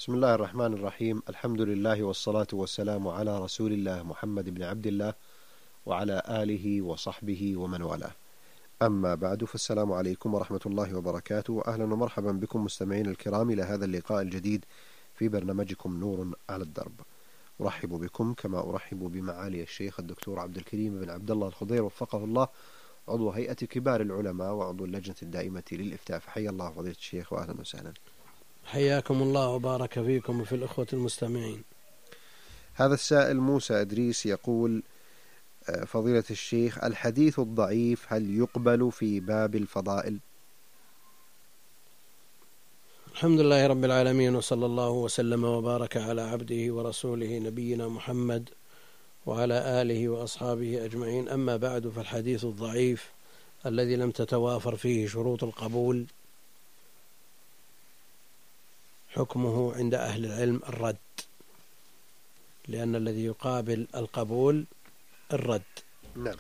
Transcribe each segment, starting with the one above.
بسم الله الرحمن الرحيم. الحمد لله والصلاة والسلام على رسول الله محمد بن عبد الله وعلى آله وصحبه ومن والاه. أما بعد، فالسلام عليكم ورحمة الله وبركاته، وأهلا ومرحبا بكم مستمعين الكرام إلى هذا اللقاء الجديد في برنامجكم نور على الدرب. أرحب بكم كما أرحب بمعالي الشيخ الدكتور عبد الكريم بن عبد الله الخضير وفقه الله، عضو هيئة كبار العلماء وعضو اللجنة الدائمة للإفتاء. فحيا الله فضيلة الشيخ وأهلا وسهلا. حياكم الله وبارك فيكم وفي الأخوة المستمعين. هذا السائل موسى إدريس يقول: فضيلة الشيخ، الحديث الضعيف هل يقبل في باب الفضائل؟ الحمد لله رب العالمين، وصلى الله وسلم وبارك على عبده ورسوله نبينا محمد وعلى آله وأصحابه أجمعين. أما بعد، فالحديث الضعيف الذي لم تتوافر فيه شروط القبول حكمه عند أهل العلم الرد، لأن الذي يقابل القبول الرد. نعم.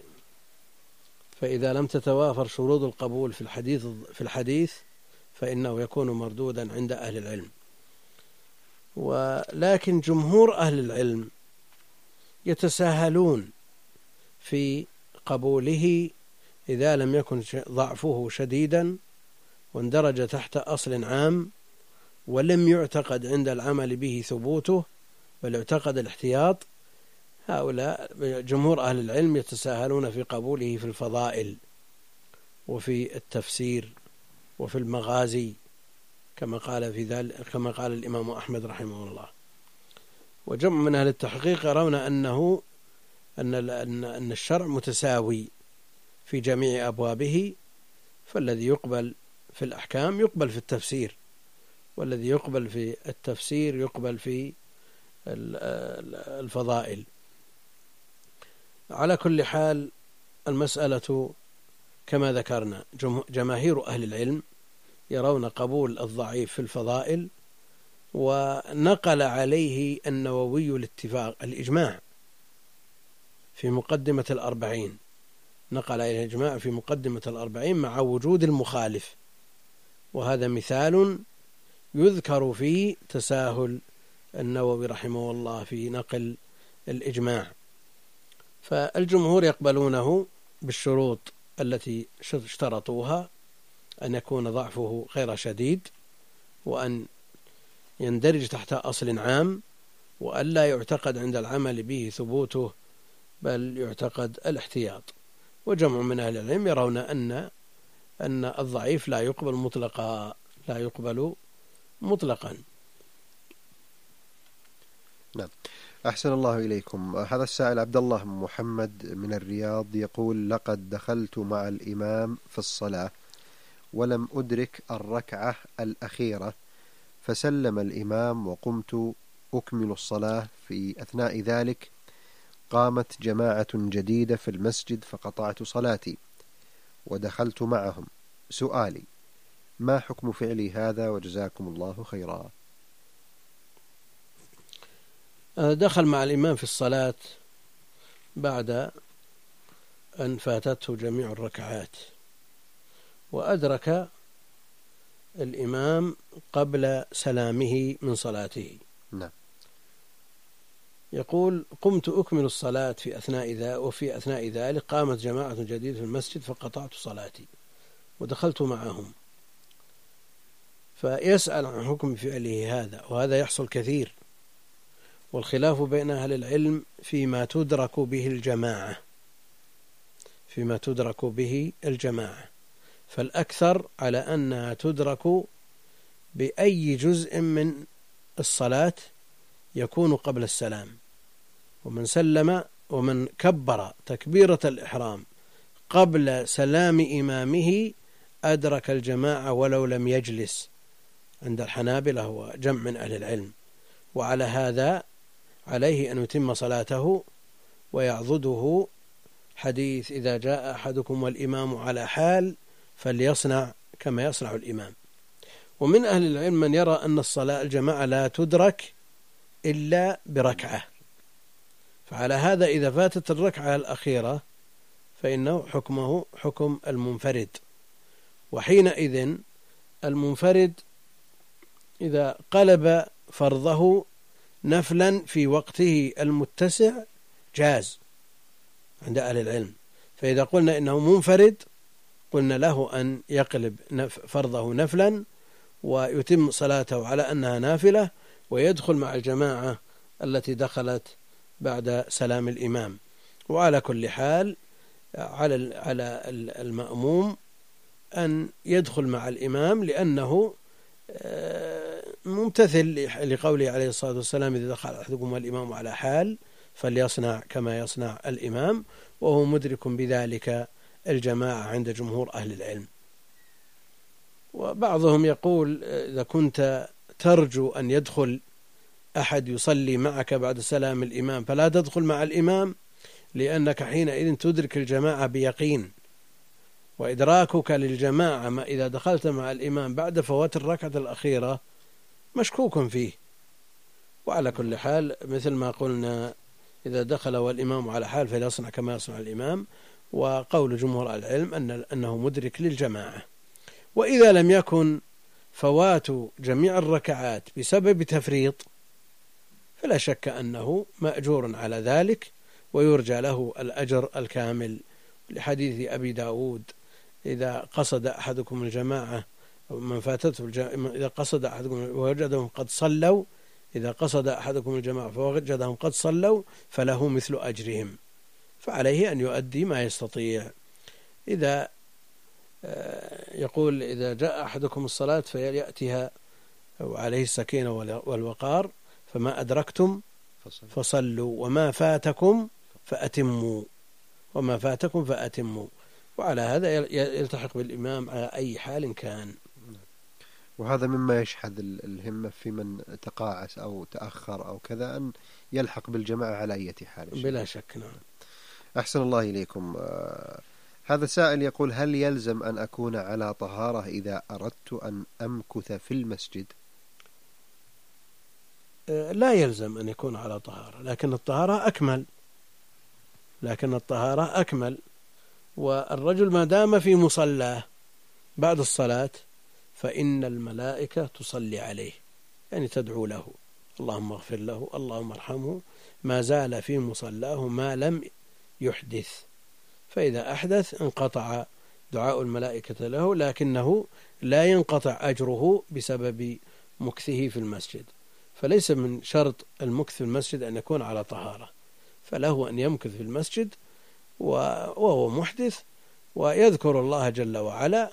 فإذا لم تتوافر شروط القبول في الحديث فإنه يكون مردودا عند أهل العلم. ولكن جمهور أهل العلم يتساهلون في قبوله إذا لم يكن ضعفه شديدا واندرج تحت أصل عام ولم يعتقد عند العمل به ثبوته بل يعتقد الاحتياط. هؤلاء جمهور أهل العلم يتساهلون في قبوله في الفضائل وفي التفسير وفي المغازي كما قال الإمام أحمد رحمه الله. وجمع من أهل التحقيق يرون أن الشرع متساوي في جميع أبوابه، فالذي يقبل في الأحكام يقبل في التفسير، والذي يقبل في التفسير يقبل في الفضائل. على كل حال، المسألة كما ذكرنا جماهير أهل العلم يرون قبول الضعيف في الفضائل، ونقل عليه النووي الإجماع في مقدمة الأربعين، نقل عليه الإجماع في مقدمة الأربعين مع وجود المخالف، وهذا مثال يذكر فيه تساهل النووي رحمه الله في نقل الإجماع. فالجمهور يقبلونه بالشروط التي اشترطوها: أن يكون ضعفه غير شديد، وأن يندرج تحت أصل عام، وأن لا يعتقد عند العمل به ثبوته بل يعتقد الاحتياط. وجمع من أهل العلم يرون أن الضعيف لا يقبل مطلقا. نعم. أحسن الله إليكم. هذا السائل عبد الله محمد من الرياض يقول: لقد دخلت مع الإمام في الصلاة ولم أدرك الركعة الأخيرة، فسلم الإمام وقمت أكمل الصلاة. في أثناء ذلك قامت جماعة جديدة في المسجد فقطعت صلاتي ودخلت معهم. سؤالي: ما حكم فعلي هذا؟ وجزاكم الله خيرا. دخل مع الإمام في الصلاة بعد أن فاتته جميع الركعات، وأدرك الإمام قبل سلامه من صلاته. نعم. يقول: قمت أكمل الصلاة وفي أثناء ذلك قامت جماعة جديدة في المسجد فقطعت صلاتي ودخلت معهم. فيسأل عن حكم فعله هذا، وهذا يحصل كثير، والخلاف بين أهل العلم فيما تدرك به الجماعة، فالأكثر على أنها تدرك بأي جزء من الصلاة يكون قبل السلام. ومن كبر تكبيرة الإحرام قبل سلام إمامه أدرك الجماعة ولو لم يجلس، عند الحنابلة وجمع من أهل العلم. وعلى هذا عليه أن يتم صلاته ويعضده حديث: إذا جاء أحدكم والإمام على حال فليصنع كما يصنع الإمام. ومن أهل العلم من يرى أن الصلاة الجماعة لا تدرك إلا بركعة، فعلى هذا إذا فاتت الركعة الأخيرة فإنه حكمه حكم المنفرد. وحينئذ المنفرد إذا قلب فرضه نفلا في وقته المتسع جاز عند أهل العلم. فإذا قلنا إنه منفرد قلنا له أن يقلب فرضه نفلا ويتم صلاته على أنها نافلة ويدخل مع الجماعة التي دخلت بعد سلام الإمام. وعلى كل حال على المأموم أن يدخل مع الإمام لأنه ممتثل لقوله عليه الصلاة والسلام: إذا دخل أحدكم الإمام على حال فليصنع كما يصنع الإمام، وهو مدرك بذلك الجماعة عند جمهور أهل العلم. وبعضهم يقول: إذا كنت ترجو أن يدخل أحد يصلي معك بعد سلام الإمام فلا تدخل مع الإمام، لأنك حينئذ تدرك الجماعة بيقين، وإدراكك للجماعة ما إذا دخلت مع الإمام بعد فوات الركعة الأخيرة مشكوك فيه. وعلى كل حال مثل ما قلنا: إذا دخل والإمام على حال فليصنع كما يصنع الإمام، وقول جمهور العلم أنه مدرك للجماعة. وإذا لم يكن فوات جميع الركعات بسبب تفريط فلا شك أنه مأجور على ذلك ويرجى له الأجر الكامل، لحديث أبي داود: إذا قصد أحدكم الجماعة من فاتته إذا قصد أحدكم ووجدهم قد صلوا إذا قصد أحدكم الجماعة فوجدهم قد صلوا فله مثل أجرهم، فعليه أن يؤدي ما يستطيع. إذا يقول: إذا جاء أحدكم الصلاة فيأتيها وعليه السكينة والوقار، فما أدركتم فصلوا وما فاتكم فأتموا. وعلى هذا يلتحق بالإمام على أي حال كان. وهذا مما يشحذ الهمة في من تقاعس أو تأخر أو كذا أن يلحق بالجماعة على أي حال. بلا شك. نعم. أحسن الله إليكم. هذا سائل يقول: هل يلزم أن أكون على طهارة إذا أردت أن أمكث في المسجد؟ لا يلزم أن يكون على طهارة، لكن الطهارة أكمل. والرجل ما دام في مصلاه بعد الصلاة فإن الملائكة تصلي عليه، يعني تدعو له: اللهم اغفر له، اللهم ارحمه، ما زال في مصلاه ما لم يحدث. فإذا أحدث انقطع دعاء الملائكة له، لكنه لا ينقطع أجره بسبب مكثه في المسجد. فليس من شرط المكث في المسجد أن يكون على طهارة، فله أن يمكث في المسجد وهو محدث ويذكر الله جل وعلا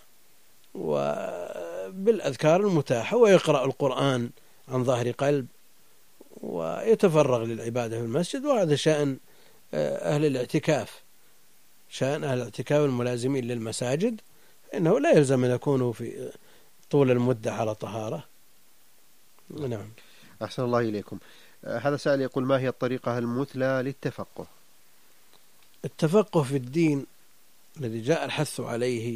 وبالأذكار المتاحة، ويقرأ القرآن عن ظهر قلب ويتفرغ للعبادة في المسجد. وهذا شأن أهل الاعتكاف، الملازمين للمساجد، إنه لا يلزم أن يكونوا في طول المدة على طهارة. نعم. أحسن الله إليكم. هذا سائل يقول: ما هي الطريقة المثلى للتفقه؟ التفقه في الدين الذي جاء الحث عليه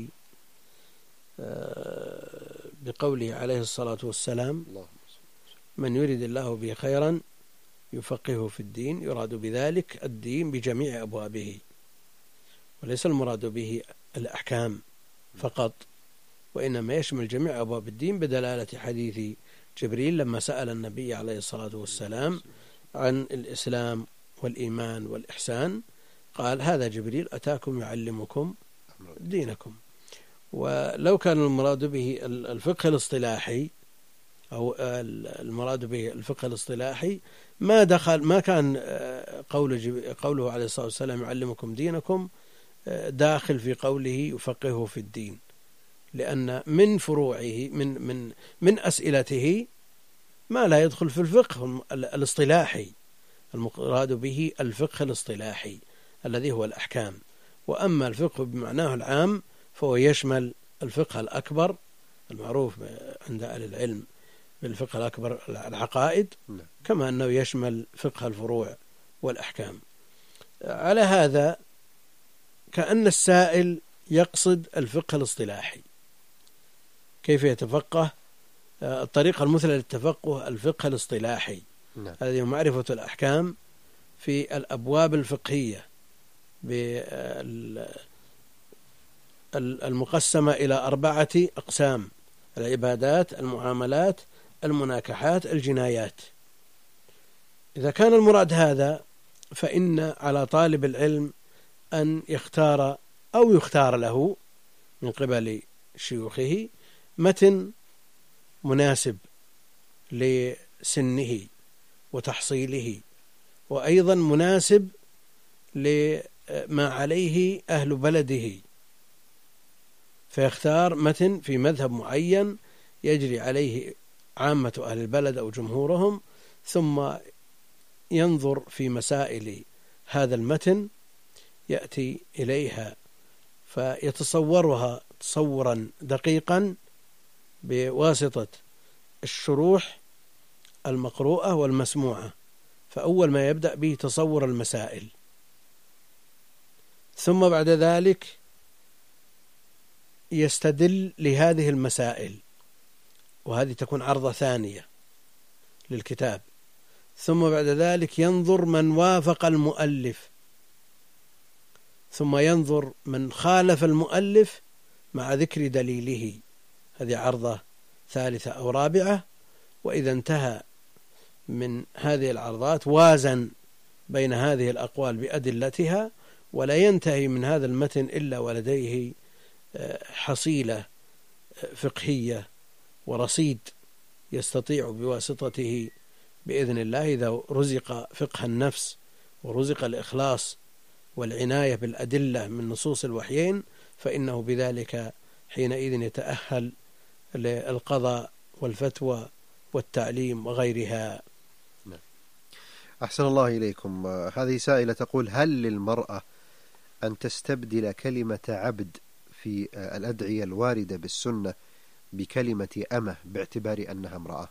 بقوله عليه الصلاة والسلام: من يريد الله به خيرا يفقهه في الدين، يراد بذلك الدين بجميع أبوابه، وليس المراد به الأحكام فقط، وإنما يشمل جميع أبواب الدين، بدلالة حديث جبريل لما سأل النبي عليه الصلاة والسلام عن الإسلام والإيمان والإحسان، قال: هذا جبريل أتاكم يعلمكم دينكم. ولو كان المراد به الفقه الاصطلاحي أو المراد به الفقه الاصطلاحي ما كان قوله عليه الصلاة والسلام يعلمكم دينكم داخل في قوله يفقهه في الدين، لأن من فروعه من أسئلته ما لا يدخل في الفقه الاصطلاحي، المراد به الفقه الاصطلاحي الذي هو الأحكام. وأما الفقه بمعناه العام فهو يشمل الفقه الأكبر المعروف عند أهل العلم بالفقه الأكبر العقائد، كما أنه يشمل فقه الفروع والأحكام. على هذا كأن السائل يقصد الفقه الاصطلاحي. كيف يتفقه؟ الطريقة المثلى للتفقه الفقه الاصطلاحي، هذه معرفة الأحكام في الأبواب الفقهية المقسمة إلى 4 أقسام: العبادات، المعاملات، المناكحات الجنايات. إذا كان المراد هذا فإن على طالب العلم أن يختار أو يختار له من قبل شيوخه متن مناسب لسنه وتحصيله، وأيضا مناسب لما عليه أهل بلده، فيختار متن في مذهب معين يجري عليه عامة أهل البلد أو جمهورهم، ثم ينظر في مسائل هذا المتن، يأتي إليها فيتصورها تصورا دقيقا بواسطة الشروح المقروءة والمسموعة. فأول ما يبدأ به تصور المسائل، ثم بعد ذلك يستدل لهذه المسائل، وهذه تكون عرضة ثانية للكتاب. ثم بعد ذلك ينظر من وافق المؤلف، ثم ينظر من خالف المؤلف مع ذكر دليله، هذه عرضة ثالثة أو رابعة. وإذا انتهى من هذه العرضات وازن بين هذه الأقوال بأدلتها، ولا ينتهي من هذا المتن إلا ولديه حصيلة فقهية ورصيد يستطيع بواسطته بإذن الله، إذا رزق فقه النفس ورزق الإخلاص والعناية بالأدلة من نصوص الوحيين، فإنه بذلك حينئذ يتأهل للقضاء والفتوى والتعليم وغيرها. أحسن الله إليكم. هذه سائلة تقول: هل للمرأة أن تستبدل كلمة عبد في الأدعية الواردة بالسنة بكلمة أمة باعتبار أنها امرأة؟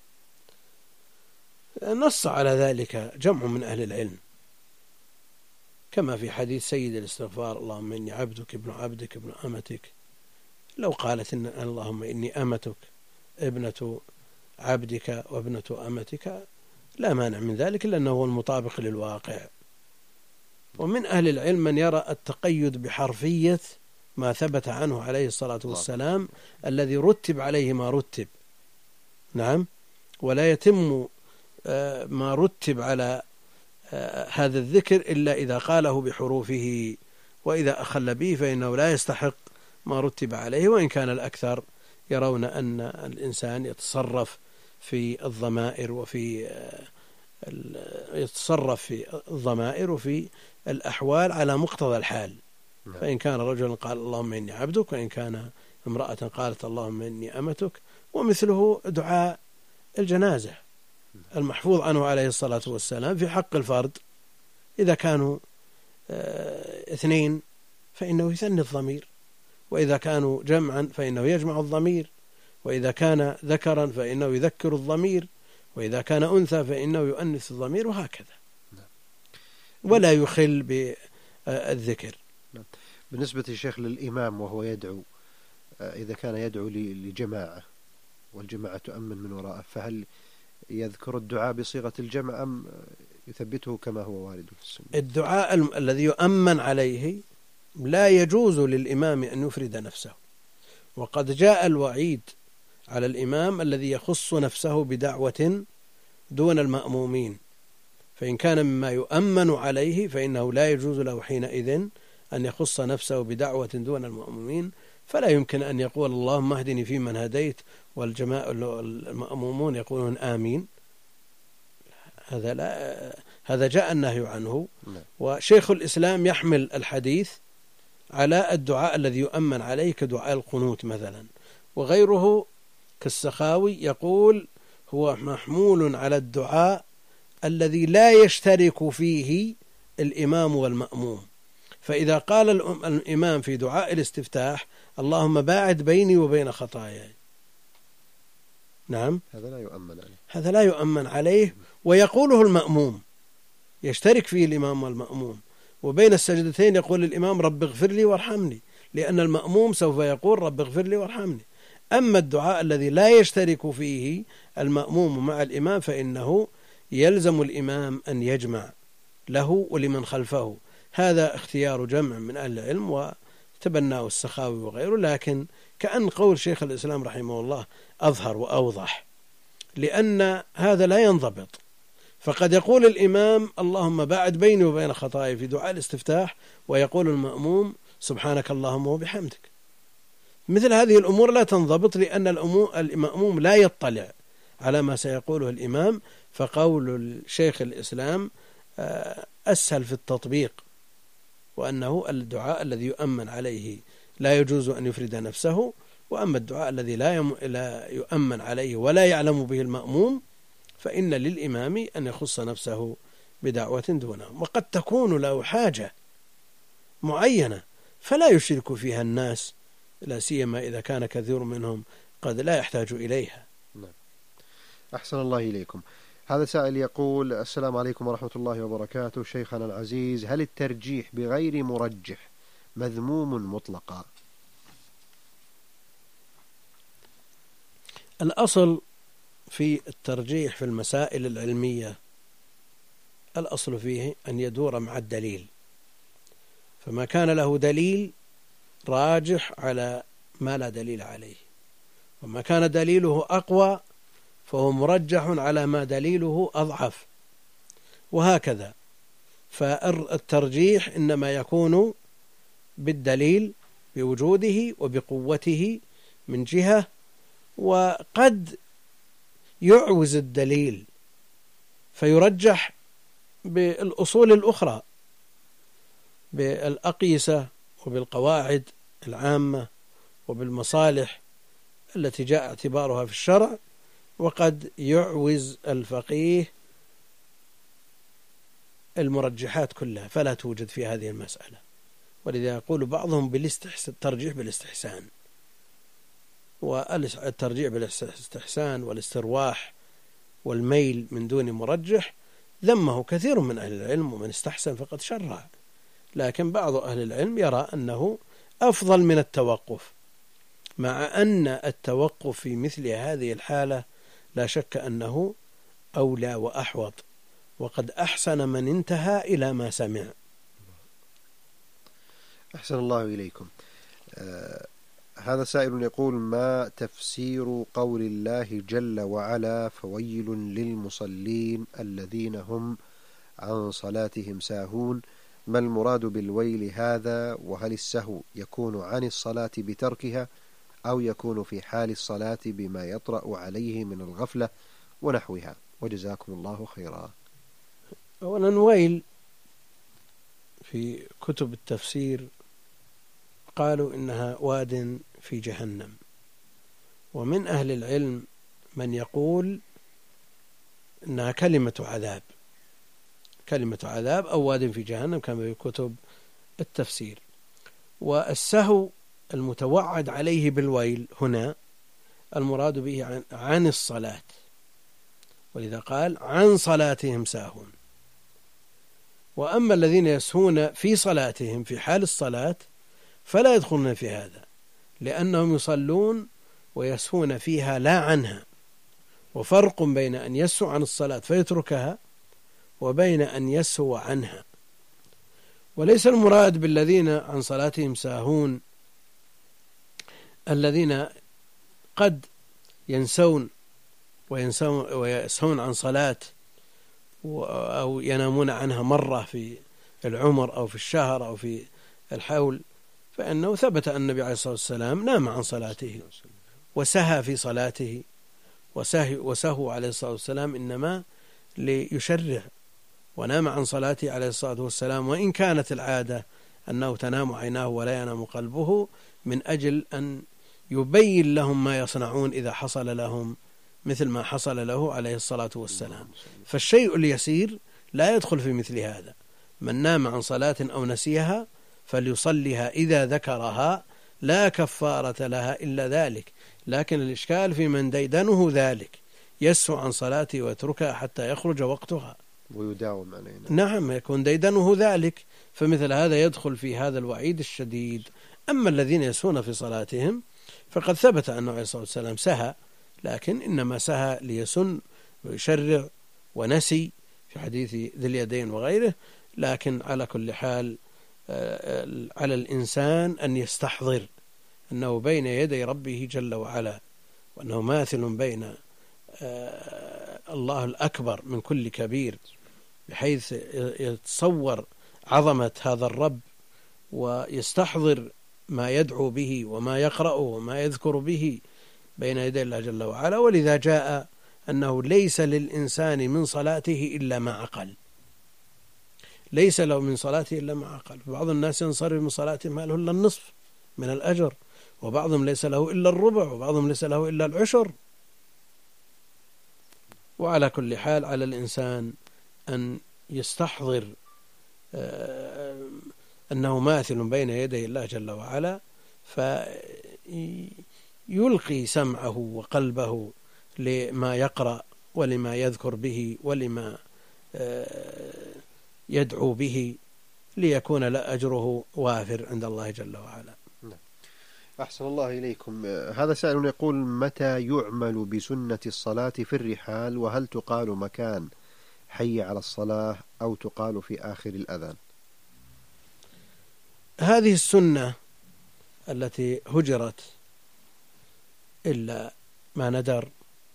نص على ذلك جمع من أهل العلم، كما في حديث سيد الاستغفار: اللهم إني عبدك ابن عبدك ابن أمتك. لو قالت إن اللهم إني أمتك ابنة عبدك وابنة أمتك لا مانع من ذلك، لأنه هو المطابق للواقع. ومن أهل العلم من يرى التقيد بحرفية ما ثبت عنه عليه الصلاة والسلام الذي رتب عليه ما رتب، نعم، ولا يتم ما رتب على هذا الذكر إلا إذا قاله بحروفه، وإذا أخل به فإنه لا يستحق ما رتب عليه. وإن كان الأكثر يرون أن الإنسان يتصرف في الضمائر وفي الأحوال على مقتضى الحال. فإن كان رجلا قال اللهم إني عبدك، وإن كان امرأة قالت اللهم إني أمتك. ومثله دعاء الجنازة المحفوظ عنه عليه الصلاة والسلام في حق الفرد، إذا كانوا اثنين فإنه يثني الضمير، وإذا كانوا جمعا فإنه يجمع الضمير، وإذا كان ذكرا فإنه يذكر الضمير، وإذا كان أنثى فإنه يؤنث الضمير، وهكذا، ولا يخل بالذكر. بالنسبة للشيخ للإمام وهو يدعو، إذا كان يدعو لجماعة والجماعة تؤمن من وراءه، فهل يذكر الدعاء بصيغة الجمع أم يثبته كما هو وارد في السنة؟ الدعاء الذي يؤمن عليه لا يجوز للإمام أن يفرد نفسه، وقد جاء الوعيد على الإمام الذي يخص نفسه بدعوة دون المأمومين، فإن كان مما يؤمن عليه فإنه لا يجوز له حينئذ أن يخص نفسه بدعوة دون المأمومين. فلا يمكن أن يقول اللهم اهدني فيمن هديت والجماعة المأمومون يقولون آمين، هذا جاء النهي عنه. وشيخ الإسلام يحمل الحديث على الدعاء الذي يؤمن عليه كدعاء القنوت مثلا، وغيره كالسخاوي يقول هو محمول على الدعاء الذي لا يشترك فيه الإمام والمأموم. فإذا قال الإمام في دعاء الاستفتاح اللهم باعد بيني وبين خطاياي، نعم، هذا لا يؤمن عليه، ويقوله المأموم، يشترك فيه الإمام والمأموم، وبين السجدتين يقول الإمام رب اغفر لي وارحمني، لأن المأموم سوف يقول رب اغفر لي وارحمني. أما الدعاء الذي لا يشترك فيه المأموم مع الإمام فإنه يلزم الإمام أن يجمع له ولمن خلفه. هذا اختيار جمع من أهل العلم وتبناه السخاوي وغيره، لكن كأن قول شيخ الإسلام رحمه الله أظهر وأوضح، لأن هذا لا ينضبط. فقد يقول الإمام اللهم باعد بيني وبين خطاياي في دعاء الاستفتاح، ويقول المأموم سبحانك اللهم وبحمدك. مثل هذه الأمور لا تنضبط، لأن المأموم لا يطلع على ما سيقوله الإمام. فقول الشيخ الإسلام أسهل في التطبيق، وأنه الدعاء الذي يؤمن عليه لا يجوز أن يفرد نفسه، وأما الدعاء الذي لا يؤمن عليه ولا يعلم به المأموم فإن للإمام أن يخص نفسه بدعوة دونه. وقد تكون له حاجة معينة فلا يشرك فيها الناس، لا سيما إذا كان كثير منهم قد لا يحتاج إليها. أحسن الله إليكم. هذا سائل يقول السلام عليكم ورحمة الله وبركاته، شيخنا العزيز، هل الترجيح بغير مرجح مذموم مطلقا؟ الأصل في الترجيح في المسائل العلمية، الأصل فيه أن يدور مع الدليل، فما كان له دليل راجح على ما لا دليل عليه، وما كان دليله أقوى فهو مرجح على ما دليله أضعف، وهكذا. فالترجيح إنما يكون بالدليل بوجوده وبقوته من جهة، وقد يعوز الدليل فيرجح بالأصول الأخرى، بالأقيسة وبالقواعد العامة وبالمصالح التي جاء اعتبارها في الشرع، وقد يعوز الفقيه المرجحات كلها فلا توجد في هذه المسألة. ولذا يقول بعضهم الترجيح بالاستحسان، والترجيح بالاستحسان والاسترواح والميل من دون مرجح ذمه كثير من أهل العلم، ومن استحسن فقد شرع. لكن بعض أهل العلم يرى أنه أفضل من التوقف، مع أن التوقف في مثل هذه الحالة لا شك أنه أولى وأحوط، وقد أحسن من انتهى إلى ما سمع. أحسن الله إليكم. هذا سائل يقول ما تفسير قول الله جل وعلا فويل للمصلين الذين هم عن صلاتهم ساهون؟ ما المراد بالويل هذا؟ وهل السهو يكون عن الصلاة بتركها أو يكون في حال الصلاة بما يطرأ عليه من الغفلة ونحوها؟ وجزاكم الله خيرا. أولا، ويل في كتب التفسير قالوا إنها واد في جهنم، ومن أهل العلم من يقول إنها كلمة عذاب أو واد في جهنم كما في كتب التفسير. والسهو المتوعد عليه بالويل هنا المراد به عن الصلاة، ولذا قال عن صلاتهم ساهون. وأما الذين يسهون في صلاتهم في حال الصلاة فلا يدخلون في هذا، لأنهم يصلون ويسهون فيها لا عنها. وفرق بين أن يسهو عن الصلاة فيتركها وبين أن يسهو عنها. وليس المراد بالذين عن صلاتهم ساهون الذين قد ينسون ويسهون عن صلاة أو ينامون عنها مرة في العمر أو في الشهر أو في الحول، فإنه ثبت أن النبي عليه الصلاة والسلام نام عن صلاته وسهى في صلاته، وسهو عليه الصلاة والسلام إنما ليشرع، ونام عن صلاته عليه الصلاة والسلام وإن كانت العادة أنه تنام عيناه ولا ينام قلبه، من أجل أن يبين لهم ما يصنعون إذا حصل لهم مثل ما حصل له عليه الصلاة والسلام. فالشيء اليسير لا يدخل في مثل هذا. من نام عن صلاة أو نسيها فليصليها إذا ذكرها، لا كفارة لها إلا ذلك. لكن الإشكال في من ديدنه ذلك يسهو عن صلاته ويتركها حتى يخرج وقتها ويداوم علينا. نعم، يكون ديدنه ذلك، فمثل هذا يدخل في هذا الوعيد الشديد. أما الذين يسهون في صلاتهم فقد ثبت أنه عليه الصلاة والسلام سهى، لكن إنما سهى ليسن ويشرع ونسي في حديث ذي اليدين وغيره. لكن على كل حال على الإنسان أن يستحضر أنه بين يدي ربه جل وعلا، وأنه ماثل بين الله الأكبر من كل كبير، بحيث يتصور عظمة هذا الرب ويستحضر ما يدعو به وما يقرأه وما يذكر به بين يدي الله جل وعلا. ولذا جاء أنه ليس للإنسان من صلاته إلا ما عقل، ليس له من صلاته إلا ما عقل. بعض الناس ينصرف من صلاته ما له إلا النصف من الأجر، وبعضهم ليس له إلا الربع، وبعضهم ليس له إلا العشر. وعلى كل حال على الإنسان أن يستحضر أنه ماثل بين يدي الله جل وعلا، فيلقي سمعه وقلبه لما يقرأ ولما يذكر به ولما يدعو به، ليكون له أجره وافر عند الله جل وعلا. أحسن الله إليكم. هذا سائل يقول: متى يعمل بسنة الصلاة في الرحال، وهل تقال مكان حي على الصلاة أو تقال في آخر الأذان؟ هذه السنة التي هجرت إلا ما ندر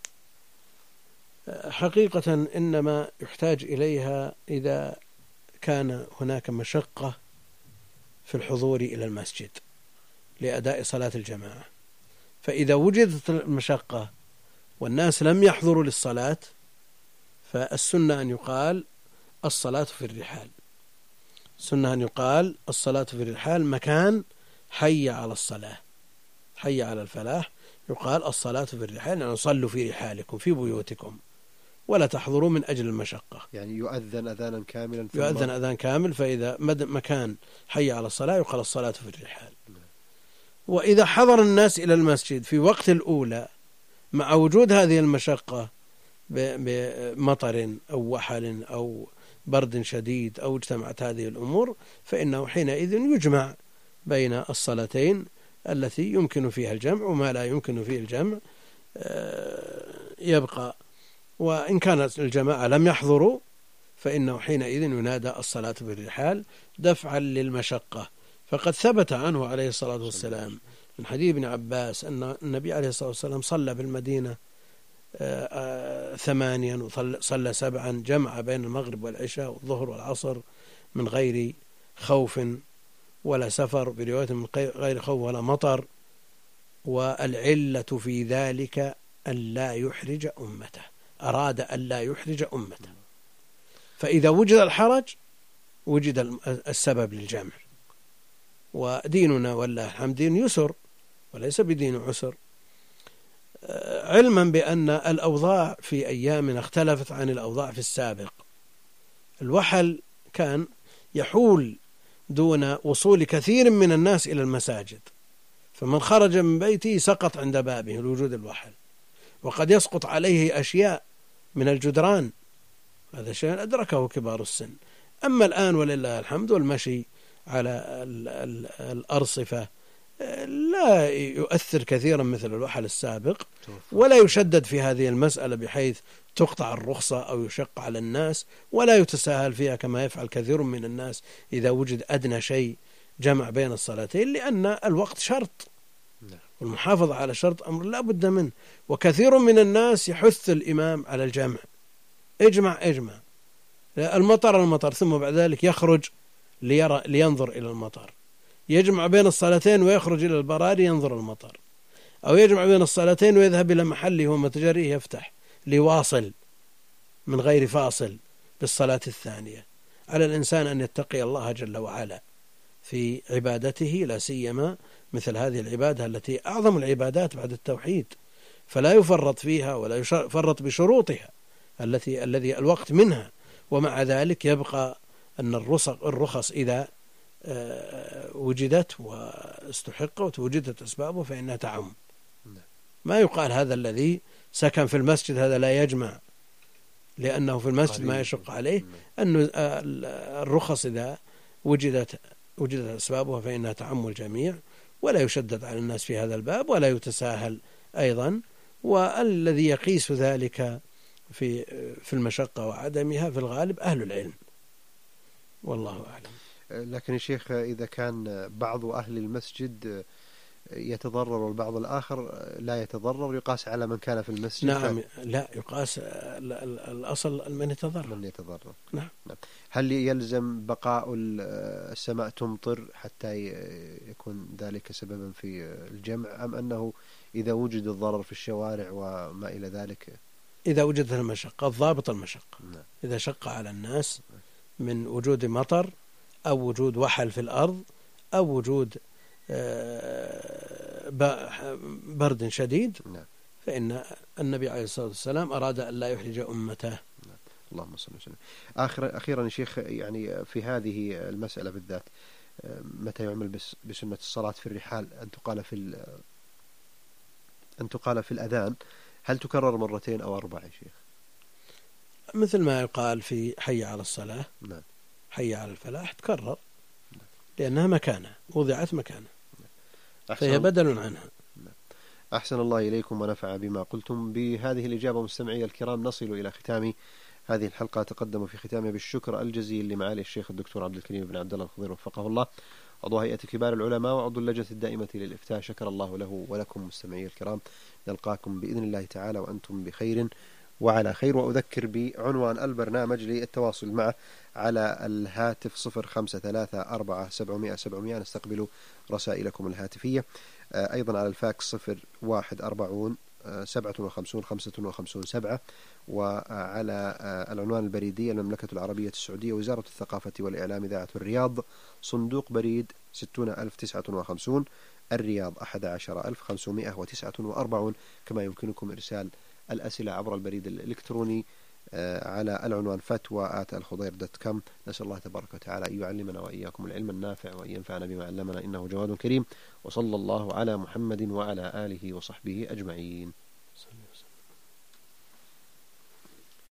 حقيقة إنما يحتاج إليها إذا كان هناك مشقة في الحضور إلى المسجد لأداء صلاة الجماعة. فإذا وجدت المشقة والناس لم يحضروا للصلاة، فالسنة أن يقال الصلاة في الرحال. السنة أن يقال الصلاة في الرحال مكان حي على الصلاة، حي على الفلاح، يقال الصلاة في الرحال، يعني صلوا في رحالكم في بيوتكم ولا تحضروا من أجل المشقة. يعني يؤذن أذانا كاملا، يؤذن أذان كامل، فإذا مكان حي على الصلاة يقال الصلاة في الرحال. وإذا حضر الناس إلى المسجد في وقت الأولى مع وجود هذه المشقة بمطر أو وحل أو برد شديد أو اجتمعت هذه الأمور، فإنه حينئذ يجمع بين الصلاتين التي يمكن فيها الجمع، وما لا يمكن فيه الجمع يبقى. وإن كانت الجماعة لم يحضروا فإنه حينئذ ينادى الصلاة بالرحال دفعا للمشقة. فقد ثبت عنه عليه الصلاة والسلام من حديث ابن عباس أن النبي عليه الصلاة والسلام صلى بالمدينة 8 وصلى 7، جمع بين المغرب والعشاء والظهر والعصر من غير خوف ولا سفر، برواية من غير خوف ولا مطر. والعلة في ذلك أن لا يحرج أمته، أراد أن لا يحرج أمته. فإذا وجد الحرج وجد السبب للجمع. وديننا والله الحمد دين يسر وليس بدين عسر، علما بأن الأوضاع في أيامنا اختلفت عن الأوضاع في السابق. الوحل كان يحول دون وصول كثير من الناس إلى المساجد، فمن خرج من بيته سقط عند بابه لوجود الوحل، وقد يسقط عليه أشياء من الجدران، هذا شيء أدركه كبار السن. أما الآن ولله الحمد والمشي على الأرصفة لا يؤثر كثيرا مثل الوحل السابق، ولا يشدد في هذه المسألة بحيث تقطع الرخصة أو يشق على الناس، ولا يتساهل فيها كما يفعل كثير من الناس إذا وجد أدنى شيء جمع بين الصلاتين، لأن الوقت شرط، والمحافظة على شرط أمر لا بد منه. وكثير من الناس يحث الإمام على الجمع، اجمع المطر ثم بعد ذلك يخرج لينظر إلى المطر، يجمع بين الصلاتين ويخرج إلى البراري ينظر المطر، أو يجمع بين الصلاتين ويذهب إلى محله ومتجريه يفتح ليواصل من غير فاصل بالصلاة الثانية. على الإنسان أن يتقي الله جل وعلا في عبادته، لا سيما مثل هذه العبادة التي أعظم العبادات بعد التوحيد، فلا يفرط فيها ولا يفرط بشروطها الذي الوقت منها. ومع ذلك يبقى أن الرخص إذا وجدت واستحقت ووجدت أسبابه فإنها تعم. ما يقال هذا الذي سكن في المسجد هذا لا يجمع لأنه في المسجد ما يشق عليه، أن الرخص إذا وجدت أسبابها فإنها تعم الجميع، ولا يشدد على الناس في هذا الباب ولا يتساهل أيضا. والذي يقيس ذلك في المشقة وعدمها في الغالب أهل العلم، والله أعلم. لكن يا شيخ إذا كان بعض أهل المسجد يتضرر والبعض الآخر لا يتضرر، يقاس على من كان في المسجد. نعم، لا يقاس الأصل من يتضرر. من يتضرر. نعم. هل يلزم بقاء السماء تمطر حتى يكون ذلك سببا في الجمع، أم أنه إذا وجد الضرر في الشوارع وما إلى ذلك؟ إذا وجدت المشقة، الضابط المشقة. نعم. إذا شق على الناس من وجود مطر أو وجود وحل في الأرض أو وجود برد شديد، نعم. فإن النبي عليه الصلاة والسلام أراد أن لا يحرج أمته. نعم. اللهم صل وسلم. أخيرا يا شيخ، يعني في هذه المسألة بالذات، متى يعمل بسنة الصلاة في الرحال أن تقال في الأذان، هل تكرر مرتين أو 4 يا شيخ؟ مثل ما يقال في حي على الصلاة، نعم، حي على الفلاح، تكرر لأنها مكانة، وضعت مكانة، فهي بدل عنها. أحسن الله إليكم ونفع بما قلتم. بهذه الإجابة مستمعي الكرام نصل إلى ختام هذه الحلقة. تقدم في ختامها بالشكر الجزيل لمعالي الشيخ الدكتور عبد الكريم بن عبد الله الخضير وفقه الله، عضو هيئة كبار العلماء وعضو اللجنة الدائمة للإفتاء. شكر الله له ولكم مستمعي الكرام. نلقاكم بإذن الله تعالى وأنتم بخير وعلى خير. وأذكر بعنوان البرنامج للتواصل معه على الهاتف 0534 نستقبل رسائلكم الهاتفية. أيضا على الفاكس 0140 57 55 7، وعلى العنوان البريدي المملكة العربية السعودية وزارة الثقافة والإعلام إذاعة الرياض، صندوق بريد 60059 الرياض 11549. كما يمكنكم إرسال الأسئلة عبر البريد الإلكتروني على العنوان fatwa@alkhudair.com. نسأل الله تبارك وتعالى أن يعلمنا وإياكم العلم النافع وأن ينفعنا بما علمنا إنه جواد كريم. وصلى الله على محمد وعلى آله وصحبه أجمعين.